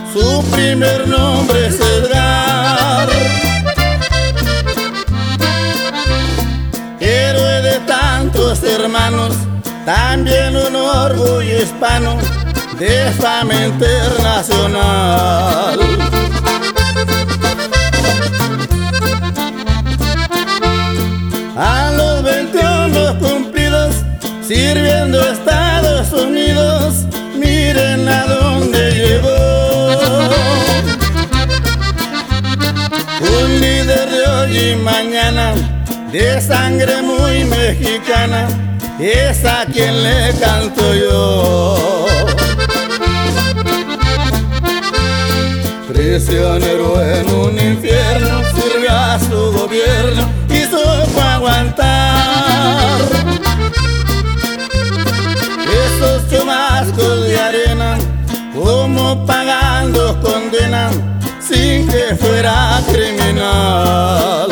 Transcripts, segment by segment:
su primer nombre es Edgar. Héroe de tantos hermanos, también un orgullo hispano de fama internacional. A los 21 cumplidos, sirviendo a Estados Unidos, miren a dónde llegó. Un líder de hoy y mañana, de sangre muy mexicana, es a quien le canto yo. Prisionero en un infierno, sirvió a su gobierno y supo aguantar esos chubascos de arena, como pagando condena sin que fuera criminal.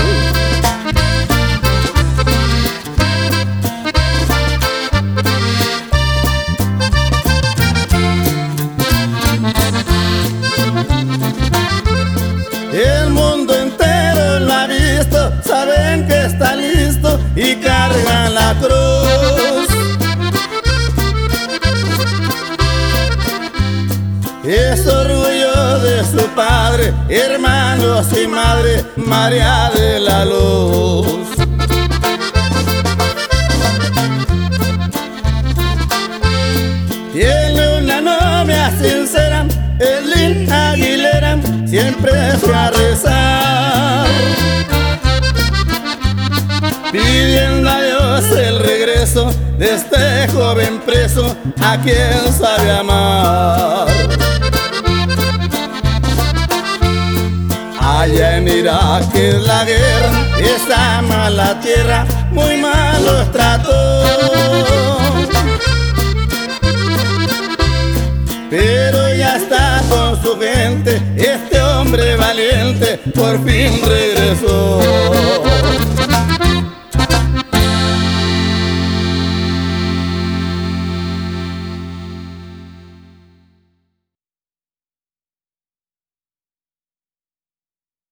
El mundo entero lo ha visto, saben que está listo y cargan la cruz. Es orgullo de su padre, hermanos y madre, María de la Luz. Tiene una novia sincera, Elin Aguilera, siempre fue a rezar, pidiendo a Dios el regreso de este joven preso a quien sabe amar. Allá en Irak es la guerra, esa mala tierra muy malos trató, pero ya está con su gente, este hombre valiente por fin regresó.